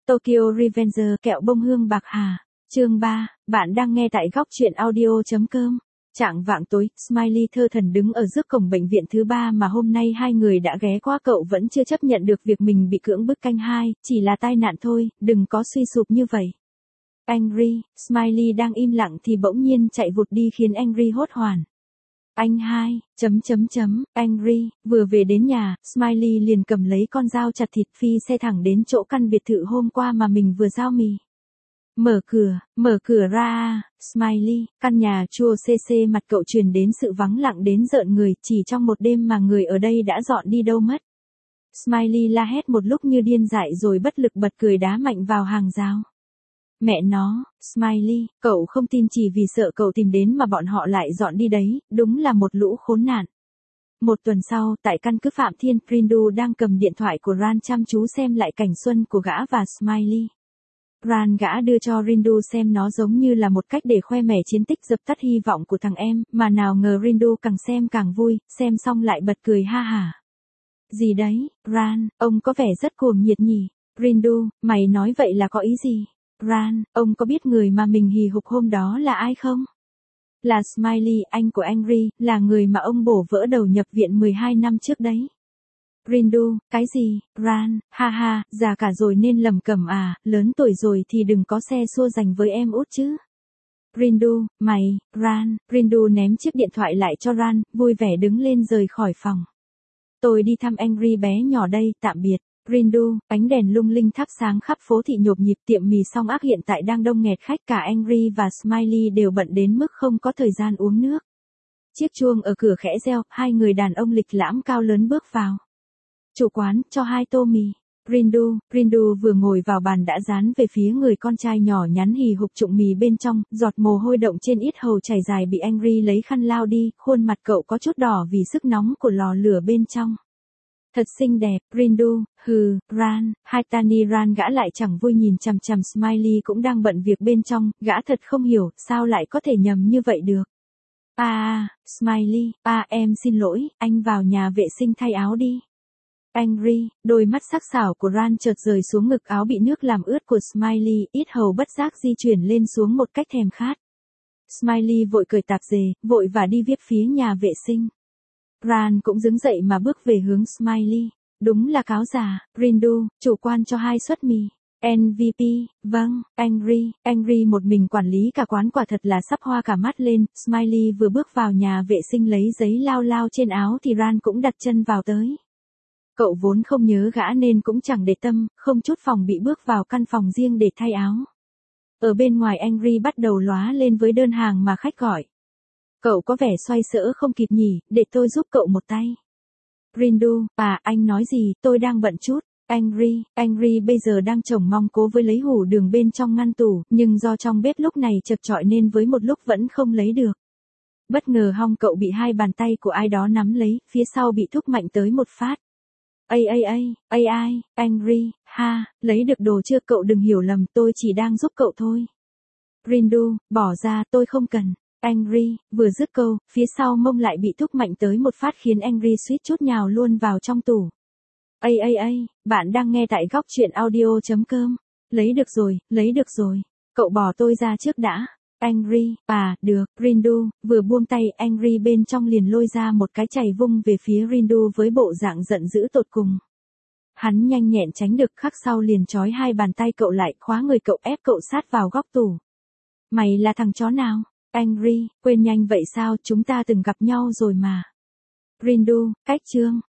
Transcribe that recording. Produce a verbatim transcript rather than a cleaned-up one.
Tokyo Revenger kẹo bông hương bạc hà. Chương ba, bạn đang nghe tại góc truyện audio.com. Trạng vạng tối, Smiley thơ thẩn đứng ở trước cổng bệnh viện thứ ba mà hôm nay hai người đã ghé qua, cậu vẫn chưa chấp nhận được việc mình bị cưỡng bức. Canh hai, chỉ là tai nạn thôi, đừng có suy sụp như vậy. Angry, Smiley đang im lặng thì bỗng nhiên chạy vụt đi khiến Angry hốt hoảng. Anh hai, chấm chấm chấm, Angry, vừa về đến nhà, Smiley liền cầm lấy con dao chặt thịt phi xe thẳng đến chỗ căn biệt thự hôm qua mà mình vừa giao mì. Mở cửa, mở cửa ra, Smiley, căn nhà chua xê xê mặt cậu truyền đến sự vắng lặng đến rợn người, chỉ trong một đêm mà người ở đây đã dọn đi đâu mất. Smiley la hét một lúc như điên dại rồi bất lực bật cười đá mạnh vào hàng rào. Mẹ nó, Smiley, cậu không tin chỉ vì sợ cậu tìm đến mà bọn họ lại dọn đi đấy, đúng là một lũ khốn nạn. Một tuần sau, tại căn cứ Phạm Thiên, Rindu đang cầm điện thoại của Ran chăm chú xem lại cảnh xuân của gã và Smiley. Ran gã đưa cho Rindu xem nó giống như là một cách để khoe mẽ chiến tích dập tắt hy vọng của thằng em, mà nào ngờ Rindu càng xem càng vui, xem xong lại bật cười ha hả. Gì đấy, Ran, ông có vẻ rất cuồng nhiệt nhỉ. Rindu, mày nói vậy là có ý gì? Ran, ông có biết người mà mình hì hục hôm đó là ai không? Là Smiley, anh của Angry, là người mà ông bổ vỡ đầu nhập viện mười hai năm trước đấy. Rindu, cái gì, Ran, ha ha, già cả rồi nên lầm cẩm à, lớn tuổi rồi thì đừng có xe xua dành với em út chứ. Rindu, mày, Ran, Rindu ném chiếc điện thoại lại cho Ran, vui vẻ đứng lên rời khỏi phòng. Tôi đi thăm Angry bé nhỏ đây, tạm biệt. Rindu, ánh đèn lung linh thắp sáng khắp phố thị nhộp nhịp, tiệm mì song ác hiện tại đang đông nghẹt khách, cả Angry và Smiley đều bận đến mức không có thời gian uống nước. Chiếc chuông ở cửa khẽ reo, hai người đàn ông lịch lãm cao lớn bước vào. Chủ quán, cho hai tô mì. Rindu, Rindu vừa ngồi vào bàn đã dán về phía người con trai nhỏ nhắn hì hục trụng mì bên trong, giọt mồ hôi động trên yết hầu chảy dài bị Angry lấy khăn lau đi, khuôn mặt cậu có chút đỏ vì sức nóng của lò lửa bên trong. Thật xinh đẹp, Rindu, hừ, Ran, hai Tani Ran gã lại chẳng vui nhìn chằm chằm Smiley cũng đang bận việc bên trong, gã thật không hiểu, sao lại có thể nhầm như vậy được. À, Smiley, à em xin lỗi, anh vào nhà vệ sinh thay áo đi. Angry, đôi mắt sắc sảo của Ran chợt rời xuống ngực áo bị nước làm ướt của Smiley, yết hầu bất giác di chuyển lên xuống một cách thèm khát. Smiley vội cởi tạp dề, vội và đi viết phía nhà vệ sinh. Ran cũng đứng dậy mà bước về hướng Smiley. Đúng là cáo già, Rindu, chủ quan cho hai suất mì. en vê pê, vâng, Angry, Angry một mình quản lý cả quán quả thật là sắp hoa cả mắt lên. Smiley vừa bước vào nhà vệ sinh lấy giấy lao lao trên áo thì Ran cũng đặt chân vào tới. Cậu vốn không nhớ gã nên cũng chẳng để tâm, không chút phòng bị bước vào căn phòng riêng để thay áo. Ở bên ngoài Angry bắt đầu lóa lên với đơn hàng mà khách gọi. Cậu có vẻ xoay sở không kịp nhỉ, để tôi giúp cậu một tay. Rindu, à, anh nói gì, tôi đang bận chút. Angry, Angry bây giờ đang trông mong cố với lấy hủ đường bên trong ngăn tủ, nhưng do trong bếp lúc này chật chội nên với một lúc vẫn không lấy được. Bất ngờ hông cậu bị hai bàn tay của ai đó nắm lấy, phía sau bị thúc mạnh tới một phát. Ây ây ây, ây ai, Angry, ha, lấy được đồ chưa, cậu đừng hiểu lầm, tôi chỉ đang giúp cậu thôi. Rindu, bỏ ra, tôi không cần. Angry, vừa dứt câu, phía sau mông lại bị thúc mạnh tới một phát khiến Angry suýt chút nhào luôn vào trong tủ. Ây ây ây, bạn đang nghe tại góc truyện audio.com. Lấy được rồi, lấy được rồi. Cậu bỏ tôi ra trước đã. Angry, à, được, Rindu, vừa buông tay, Angry bên trong liền lôi ra một cái chày vung về phía Rindu với bộ dạng giận dữ tột cùng. Hắn nhanh nhẹn tránh được, khắc sau liền trói hai bàn tay cậu lại, khóa người cậu ép cậu sát vào góc tủ. Mày là thằng chó nào? Angry, quên nhanh vậy sao, chúng ta từng gặp nhau rồi mà. Rindu, cách chương.